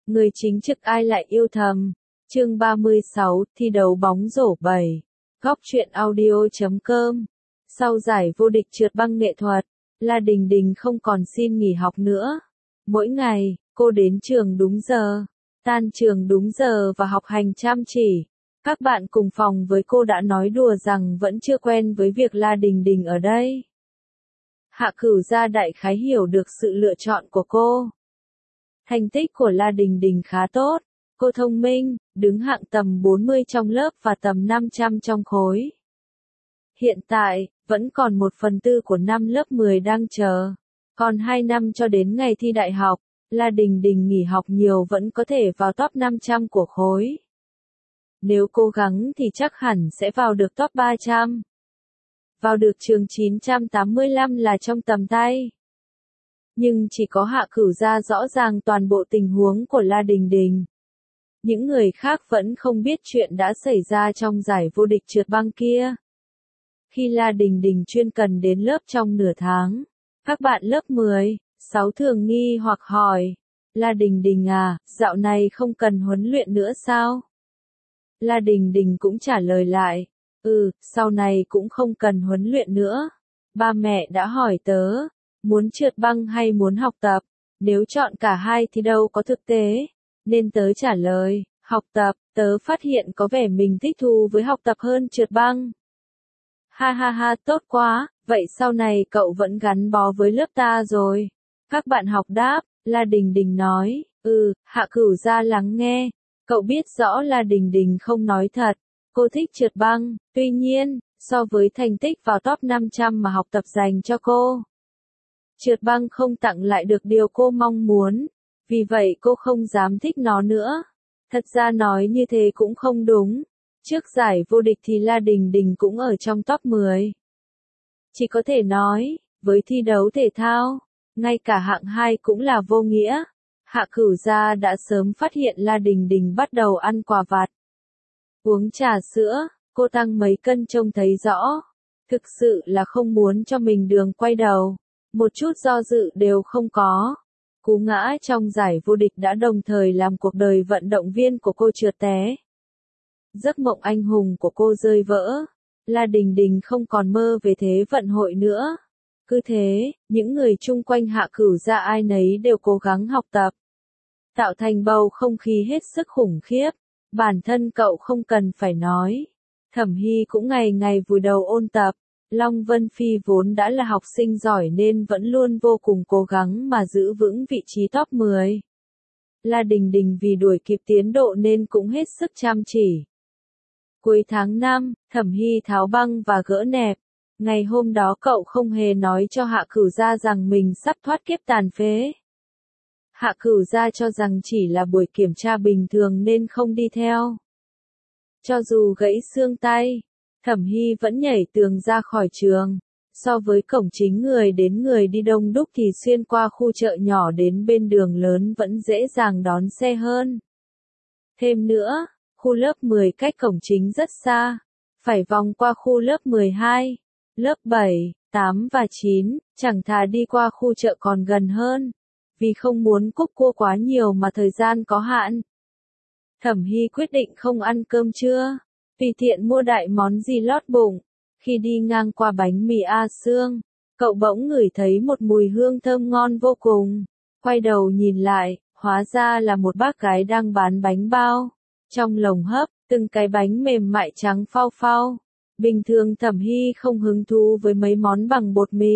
Người chính trực ai lại yêu thầm. Chương 36, thi đấu bóng rổ 7. Góc truyện audio.com. Sau giải vô địch trượt băng nghệ thuật, La Đình Đình không còn xin nghỉ học nữa. Mỗi ngày, cô đến trường đúng giờ, tan trường đúng giờ và học hành chăm chỉ. Các bạn cùng phòng với cô đã nói đùa rằng vẫn chưa quen với việc La Đình Đình ở đây. Hạ Cửu Gia đại khái hiểu được sự lựa chọn của cô. Thành tích của La Đình Đình khá tốt, cô thông minh, đứng hạng tầm 40 trong lớp và tầm 500 trong khối. Hiện tại, vẫn còn 1/4 của năm lớp 10 đang chờ. Còn 2 năm cho đến ngày thi đại học, La Đình Đình nghỉ học nhiều vẫn có thể vào top 500 của khối. Nếu cố gắng thì chắc hẳn sẽ vào được top 300. Vào được trường 985 là trong tầm tay. Nhưng chỉ có Hạ Cửu Gia rõ ràng toàn bộ tình huống của La Đình Đình. Những người khác vẫn không biết chuyện đã xảy ra trong giải vô địch trượt băng kia. Khi La Đình Đình chuyên cần đến lớp trong nửa tháng, các bạn lớp 10, 6 thường nghi hoặc hỏi, La Đình Đình à, dạo này không cần huấn luyện nữa sao? La Đình Đình cũng trả lời lại, sau này cũng không cần huấn luyện nữa. Ba mẹ đã hỏi tớ, muốn trượt băng hay muốn học tập, nếu chọn cả hai thì đâu có thực tế, nên tớ trả lời, học tập. Tớ phát hiện có vẻ mình thích thú với học tập hơn trượt băng. Ha ha ha, tốt quá, vậy sau này cậu vẫn gắn bó với lớp ta rồi. Các bạn học đáp, La Đình Đình nói, Hạ Cửu Gia lắng nghe. Cậu biết rõ La Đình Đình không nói thật, cô thích trượt băng, tuy nhiên, so với thành tích vào top 500 mà học tập dành cho cô, trượt băng không tặng lại được điều cô mong muốn, vì vậy cô không dám thích nó nữa. Thật ra nói như thế cũng không đúng. Trước giải vô địch thì La Đình Đình cũng ở trong top 10. Chỉ có thể nói, với thi đấu thể thao, ngay cả hạng 2 cũng là vô nghĩa. Hạ Cửu Gia đã sớm phát hiện La Đình Đình bắt đầu ăn quà vặt, uống trà sữa, cô tăng mấy cân trông thấy rõ. Thực sự là không muốn cho mình đường quay đầu, một chút do dự đều không có. Cú ngã trong giải vô địch đã đồng thời làm cuộc đời vận động viên của cô trượt té. Giấc mộng anh hùng của cô rơi vỡ. La Đình Đình không còn mơ về thế vận hội nữa. Cứ thế, những người chung quanh Hạ Cửu Gia ai nấy đều cố gắng học tập, tạo thành bầu không khí hết sức khủng khiếp. Bản thân cậu không cần phải nói, Thẩm Hy cũng ngày ngày vùi đầu ôn tập. Long Vân Phi vốn đã là học sinh giỏi nên vẫn luôn vô cùng cố gắng mà giữ vững vị trí top 10. La Đình Đình vì đuổi kịp tiến độ nên cũng hết sức chăm chỉ. Cuối tháng 5, Thẩm Hy tháo băng và gỡ nẹp. Ngày hôm đó cậu không hề nói cho Hạ Cửu Gia rằng mình sắp thoát kiếp tàn phế. Hạ Cửu Gia cho rằng chỉ là buổi kiểm tra bình thường nên không đi theo. Cho dù gãy xương tay, Thẩm Hy vẫn nhảy tường ra khỏi trường. So với cổng chính người đến người đi đông đúc thì xuyên qua khu chợ nhỏ đến bên đường lớn vẫn dễ dàng đón xe hơn. Thêm nữa, khu lớp 10 cách cổng chính rất xa, phải vòng qua khu lớp 12, lớp 7, 8 và 9, chẳng thà đi qua khu chợ còn gần hơn. Vì không muốn cúc cua quá nhiều mà thời gian có hạn, Thẩm Hy quyết định không ăn cơm trưa, tùy tiện mua đại món gì lót bụng. Khi đi ngang qua bánh mì A Sương, cậu bỗng ngửi thấy một mùi hương thơm ngon vô cùng. Quay đầu nhìn lại, hóa ra là một bác gái đang bán bánh bao. Trong lồng hấp, từng cái bánh mềm mại trắng phau phau. Bình thường Thẩm Hy không hứng thú với mấy món bằng bột mì.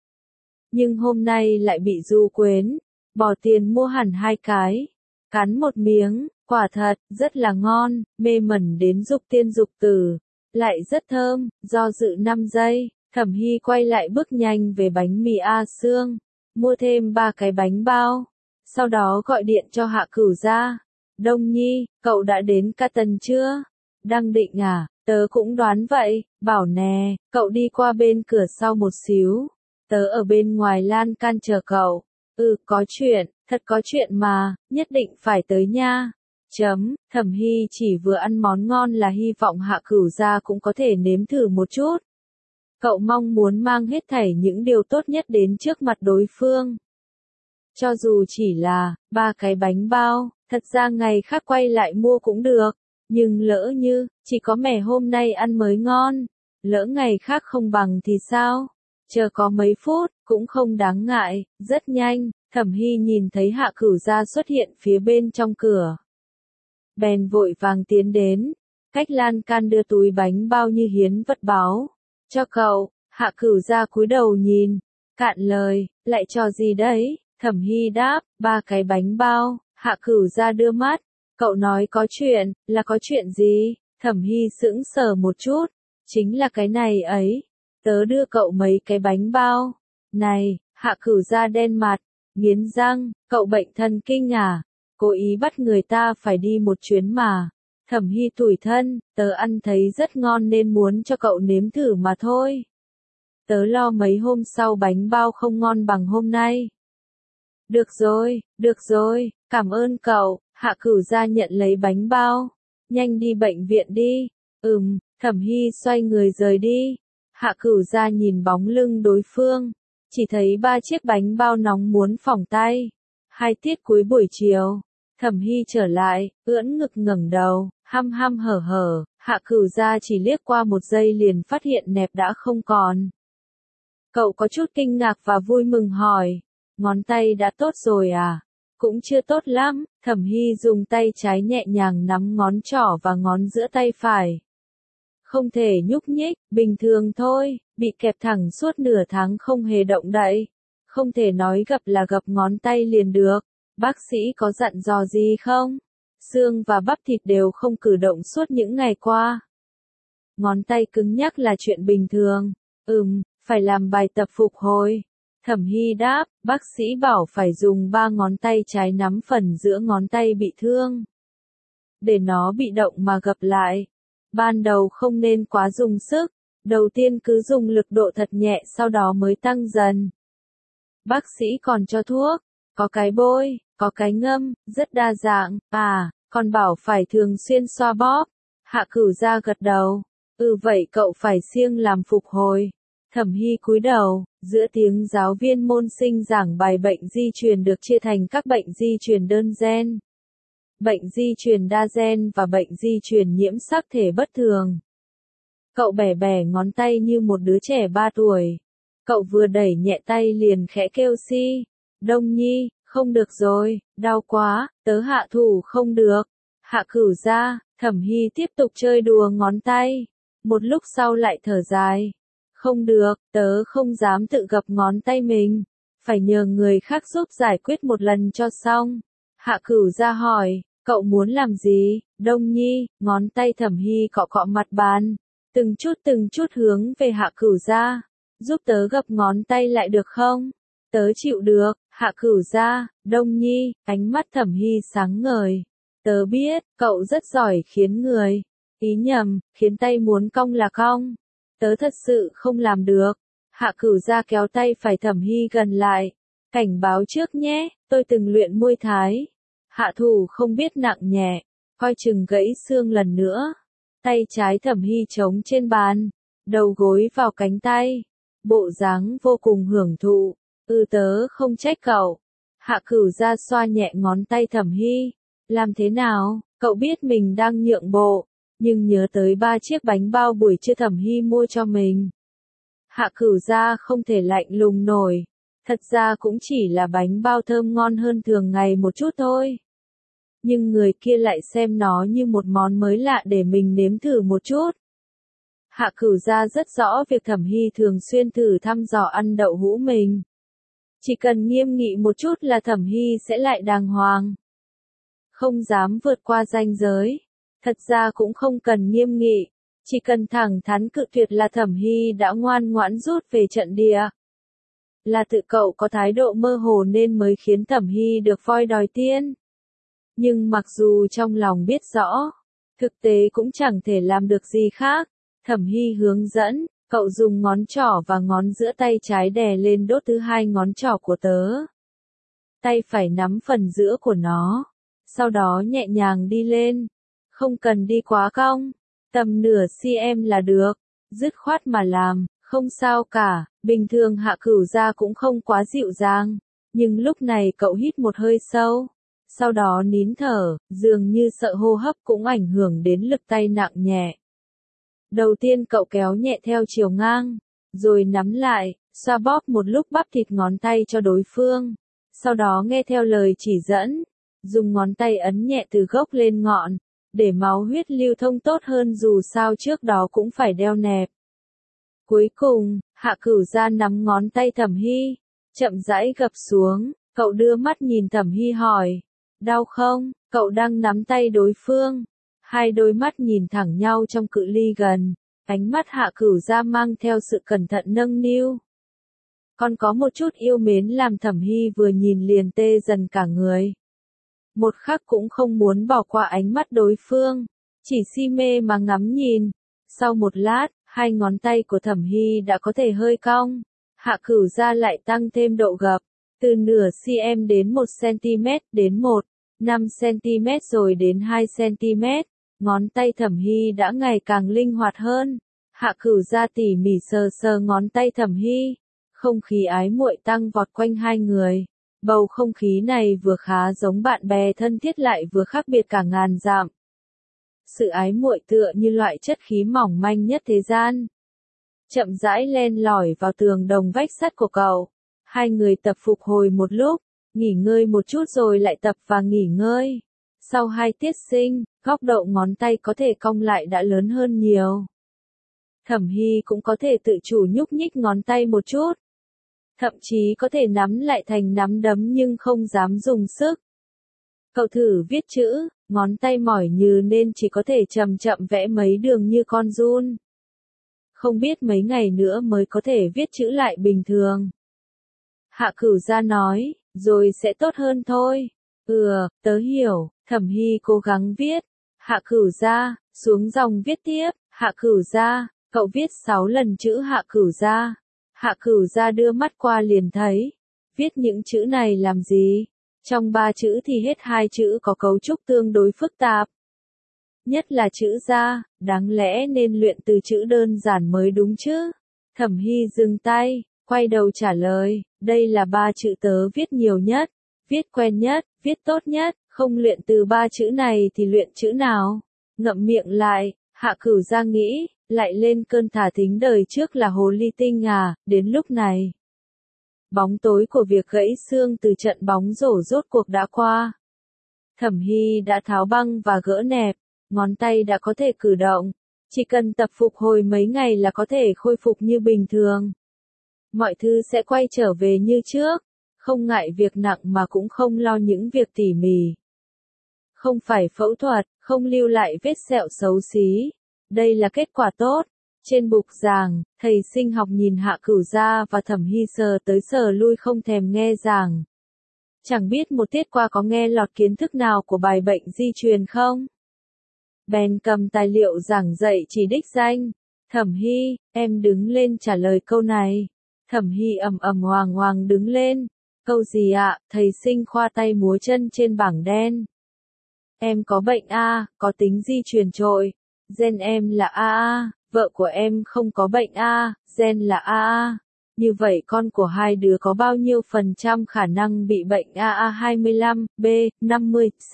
Nhưng hôm nay lại bị du quến, bỏ tiền mua hẳn 2 cái. Cắn một miếng, quả thật, rất là ngon, mê mẩn đến dục tiên dục tử. Lại rất thơm, do dự 5 giây, Thẩm Hy quay lại bước nhanh về bánh mì A Sương, mua thêm 3 cái bánh bao. Sau đó gọi điện cho Hạ Cửu Gia. Đông Nhi, cậu đã đến Ca Tần chưa? Đang định à, tớ cũng đoán vậy, bảo nè, cậu đi qua bên cửa sau một xíu. Tớ ở bên ngoài lan can chờ cậu. Có chuyện, thật có chuyện mà, nhất định phải tới nha. Thẩm Hy chỉ vừa ăn món ngon là hy vọng Hạ Cửu Gia cũng có thể nếm thử một chút. Cậu mong muốn mang hết thảy những điều tốt nhất đến trước mặt đối phương. Cho dù chỉ là 3 cái bánh bao, Thật ra ngày khác quay lại mua cũng được, nhưng lỡ như, chỉ có mẻ hôm nay ăn mới ngon, lỡ ngày khác không bằng thì sao? Chờ có mấy phút, cũng không đáng ngại, rất nhanh, Thẩm Hy nhìn thấy Hạ Cửu Gia xuất hiện phía bên trong cửa. Bèn vội vàng tiến đến, cách lan can đưa túi bánh bao như hiến vật báu. Cho cậu, Hạ Cửu Gia cúi đầu nhìn, cạn lời, lại cho gì đấy? Thẩm Hy đáp, 3 cái bánh bao. Hạ Cửu Gia đưa mắt, cậu nói có chuyện, là có chuyện gì? Thẩm Hy sững sờ một chút, chính là cái này ấy, tớ đưa cậu mấy cái bánh bao. Này, Hạ Cửu Gia đen mặt, nghiến răng, cậu bệnh thần kinh à? Cố ý bắt người ta phải đi một chuyến mà. Thẩm Hy tủi thân, tớ ăn thấy rất ngon nên muốn cho cậu nếm thử mà thôi. Tớ lo mấy hôm sau bánh bao không ngon bằng hôm nay. Được rồi, cảm ơn cậu. Hạ Cửu Gia nhận lấy bánh bao. Nhanh đi bệnh viện đi. Thẩm Hy xoay người rời đi. Hạ Cửu Gia nhìn bóng lưng đối phương, chỉ thấy 3 chiếc bánh bao nóng muốn phỏng tay. 2 tiết cuối buổi chiều, Thẩm Hy trở lại, ưỡn ngực ngẩng đầu, hăm hăm hở hở. Hạ Cửu Gia chỉ liếc qua một giây liền phát hiện nẹp đã không còn. Cậu có chút kinh ngạc và vui mừng hỏi, ngón tay đã tốt rồi à? Cũng chưa tốt lắm. Thẩm Hy dùng tay trái nhẹ nhàng nắm ngón trỏ và ngón giữa tay phải. Không thể nhúc nhích, bình thường thôi, bị kẹp thẳng suốt nửa tháng không hề động đậy. Không thể nói gập là gập ngón tay liền được. Bác sĩ có dặn dò gì không? Xương và bắp thịt đều không cử động suốt những ngày qua. Ngón tay cứng nhắc là chuyện bình thường. Phải làm bài tập phục hồi. Thẩm Hy đáp, bác sĩ bảo phải dùng 3 ngón tay trái nắm phần giữa ngón tay bị thương. Để nó bị động mà gập lại. Ban đầu không nên quá dùng sức. Đầu tiên cứ dùng lực độ thật nhẹ sau đó mới tăng dần. Bác sĩ còn cho thuốc. Có cái bôi, có cái ngâm, rất đa dạng. Còn bảo phải thường xuyên xoa bóp. Hạ Cửu Gia gật đầu. Vậy cậu phải siêng làm phục hồi. Thẩm Hy cúi đầu, giữa tiếng giáo viên môn sinh giảng bài bệnh di truyền được chia thành các bệnh di truyền đơn gen, bệnh di truyền đa gen và bệnh di truyền nhiễm sắc thể bất thường. Cậu bẻ bẻ ngón tay như một đứa trẻ 3 tuổi. Cậu vừa đẩy nhẹ tay liền khẽ kêu si. Đông Nhi, không được rồi, đau quá, tớ hạ thủ không được. Hạ Cửu Gia, Thẩm Hy tiếp tục chơi đùa ngón tay. Một lúc sau lại thở dài. Không được, tớ không dám tự gập ngón tay mình. Phải nhờ người khác giúp giải quyết một lần cho xong. Hạ Cửu Gia hỏi, cậu muốn làm gì? Đông Nhi, ngón tay Thẩm Hy cọ cọ mặt bàn. Từng chút hướng về Hạ Cửu Gia. Giúp tớ gập ngón tay lại được không? Tớ chịu được. Hạ Cửu Gia, Đông Nhi, ánh mắt Thẩm Hy sáng ngời. Tớ biết, cậu rất giỏi khiến người. Ý nhầm, khiến tay muốn cong là cong. Tớ thật sự không làm được. Hạ Cửu Gia kéo tay phải Thẩm Hy gần lại. Cảnh báo trước nhé, tôi từng luyện môi thái. Hạ thủ không biết nặng nhẹ, coi chừng gãy xương lần nữa. Tay trái Thẩm Hy chống trên bàn, đầu gối vào cánh tay. Bộ dáng vô cùng hưởng thụ. Tớ không trách cậu. Hạ Cửu Gia xoa nhẹ ngón tay Thẩm Hy. Làm thế nào, cậu biết mình đang nhượng bộ. Nhưng nhớ tới 3 chiếc bánh bao buổi trưa Thẩm Hy mua cho mình. Hạ Cửu Gia không thể lạnh lùng nổi. Thật ra cũng chỉ là bánh bao thơm ngon hơn thường ngày một chút thôi. Nhưng người kia lại xem nó như một món mới lạ để mình nếm thử một chút. Hạ Cửu Gia rất rõ việc Thẩm Hy thường xuyên thử thăm dò ăn đậu hũ mình. Chỉ cần nghiêm nghị một chút là Thẩm Hy sẽ lại đàng hoàng. Không dám vượt qua ranh giới. Thật ra cũng không cần nghiêm nghị, chỉ cần thẳng thắn cự tuyệt là Thẩm Hy đã ngoan ngoãn rút về trận địa. Là tự cậu có thái độ mơ hồ nên mới khiến Thẩm Hy được voi đòi tiên. Nhưng mặc dù trong lòng biết rõ, thực tế cũng chẳng thể làm được gì khác. Thẩm Hy hướng dẫn, cậu dùng ngón trỏ và ngón giữa tay trái đè lên đốt thứ 2 ngón trỏ của tớ. Tay phải nắm phần giữa của nó, sau đó nhẹ nhàng đi lên. Không cần đi quá cong, tầm nửa cm là được, dứt khoát mà làm, không sao cả. Bình thường Hạ Cửu Gia cũng không quá dịu dàng, nhưng lúc này cậu hít một hơi sâu, sau đó nín thở, dường như sợ hô hấp cũng ảnh hưởng đến lực tay nặng nhẹ. Đầu tiên cậu kéo nhẹ theo chiều ngang, rồi nắm lại, xoa bóp một lúc bắp thịt ngón tay cho đối phương. Sau đó nghe theo lời chỉ dẫn, dùng ngón tay ấn nhẹ từ gốc lên ngọn, để máu huyết lưu thông tốt hơn dù sao trước đó cũng phải đeo nẹp. Cuối cùng, Hạ Cửu Gia nắm ngón tay Thẩm Hy, chậm rãi gập xuống, cậu đưa mắt nhìn Thẩm Hy hỏi, đau không? Cậu đang nắm tay đối phương. Hai đôi mắt nhìn thẳng nhau trong cự ly gần, ánh mắt Hạ Cửu Gia mang theo sự cẩn thận nâng niu. Còn có một chút yêu mến làm Thẩm Hy vừa nhìn liền tê dần cả người. Một khắc cũng không muốn bỏ qua ánh mắt đối phương, chỉ si mê mà ngắm nhìn. Sau một lát, hai ngón tay của Thẩm Hy đã có thể hơi cong. Hạ Cửu Gia lại tăng thêm độ gập, từ nửa cm đến 1 cm đến 1,5 cm rồi đến 2 cm. Ngón tay Thẩm Hy đã ngày càng linh hoạt hơn. Hạ Cửu Gia tỉ mỉ sờ sờ ngón tay Thẩm Hy. Không khí ái muội tăng vọt quanh hai người. Bầu không khí này vừa khá giống bạn bè thân thiết lại vừa khác biệt cả ngàn dặm. Sự ái muội tựa như loại chất khí mỏng manh nhất thế gian. Chậm rãi len lỏi vào tường đồng vách sắt của cậu. Hai người tập phục hồi một lúc, nghỉ ngơi một chút rồi lại tập và nghỉ ngơi. Sau 2 tiết sinh, góc độ ngón tay có thể cong lại đã lớn hơn nhiều. Thẩm Hy cũng có thể tự chủ nhúc nhích ngón tay một chút. Thậm chí có thể nắm lại thành nắm đấm nhưng không dám dùng sức. Cậu thử viết chữ, ngón tay mỏi nhừ nên chỉ có thể chậm chậm vẽ mấy đường như con giun. Không biết mấy ngày nữa mới có thể viết chữ lại bình thường. Hạ Cửu Gia nói, rồi sẽ tốt hơn thôi. Tớ hiểu. Thẩm Hy cố gắng viết. Hạ Cửu Gia, xuống dòng viết tiếp. Hạ Cửu Gia, cậu viết 6 lần chữ Hạ Cửu Gia. Hạ Cửu Gia đưa mắt qua liền thấy. Viết những chữ này làm gì? Trong 3 chữ thì hết 2 chữ có cấu trúc tương đối phức tạp. Nhất là chữ Gia, đáng lẽ nên luyện từ chữ đơn giản mới đúng chứ. Thẩm Hy dừng tay, quay đầu trả lời, đây là 3 chữ tớ viết nhiều nhất, viết quen nhất, viết tốt nhất, không luyện từ 3 chữ này thì luyện chữ nào? Ngậm miệng lại, Hạ Cửu Gia nghĩ, lại lên cơn thả thính đời trước là hồ ly tinh à, đến lúc này. Bóng tối của việc gãy xương từ trận bóng rổ rốt cuộc đã qua. Thẩm Hy đã tháo băng và gỡ nẹp, ngón tay đã có thể cử động, chỉ cần tập phục hồi mấy ngày là có thể khôi phục như bình thường. Mọi thứ sẽ quay trở về như trước, không ngại việc nặng mà cũng không lo những việc tỉ mỉ. Không phải phẫu thuật, không lưu lại vết sẹo xấu xí. Đây là kết quả tốt. Trên bục giảng, thầy sinh học nhìn Hạ Cửu Gia và Thẩm Hy sờ tới sờ lui không thèm nghe giảng. Chẳng biết một tiết qua có nghe lọt kiến thức nào của bài bệnh di truyền không? Bèn cầm tài liệu giảng dạy chỉ đích danh. Thẩm Hy, em đứng lên trả lời câu này. Thẩm Hy hoàng hoàng đứng lên. Câu gì ạ? Thầy sinh khoa tay múa chân trên bảng đen. Em có bệnh A, có tính di truyền trội. Gen em là AA, vợ của em không có bệnh A, gen là AA. Như vậy con của hai đứa có bao nhiêu % khả năng bị bệnh AA 25, B, 50, C,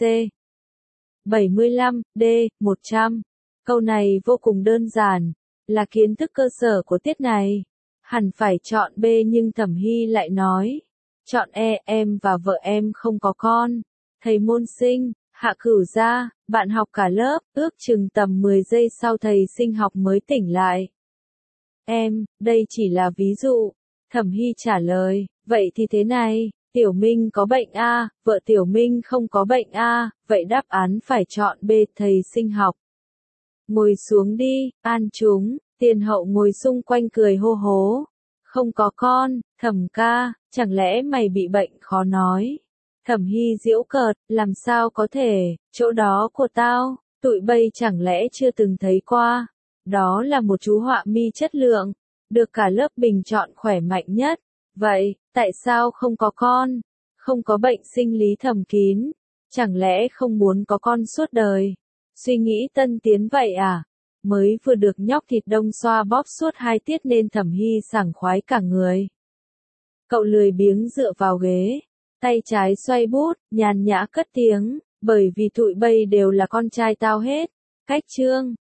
75, D, 100. Câu này vô cùng đơn giản, là kiến thức cơ sở của tiết này. Hẳn phải chọn B nhưng Thẩm Hy lại nói. Chọn E, em và vợ em không có con. Thầy môn sinh, Hạ Cửu Gia, bạn học cả lớp, ước chừng tầm 10 giây sau thầy sinh học mới tỉnh lại. Em, đây chỉ là ví dụ. Thẩm Hy trả lời, vậy thì thế này, Tiểu Minh có bệnh A, vợ Tiểu Minh không có bệnh A, vậy đáp án phải chọn B, thầy sinh học. Ngồi xuống đi, an chúng, tiền hậu ngồi xung quanh cười hô hố. Không có con, Thẩm ca, chẳng lẽ mày bị bệnh khó nói. Thẩm Hy giễu cợt, làm sao có thể, chỗ đó của tao, tụi bây chẳng lẽ chưa từng thấy qua. Đó là một chú họa mi chất lượng, được cả lớp bình chọn khỏe mạnh nhất. Vậy, tại sao không có con? Không có bệnh sinh lý thầm kín, chẳng lẽ không muốn có con suốt đời? Suy nghĩ tân tiến vậy à? Mới vừa được nhóc thịt đông xoa bóp suốt 2 tiết nên Thẩm Hy sảng khoái cả người. Cậu lười biếng dựa vào ghế, tay trái xoay bút, nhàn nhã cất tiếng, bởi vì tụi bay đều là con trai tao hết. Cách chương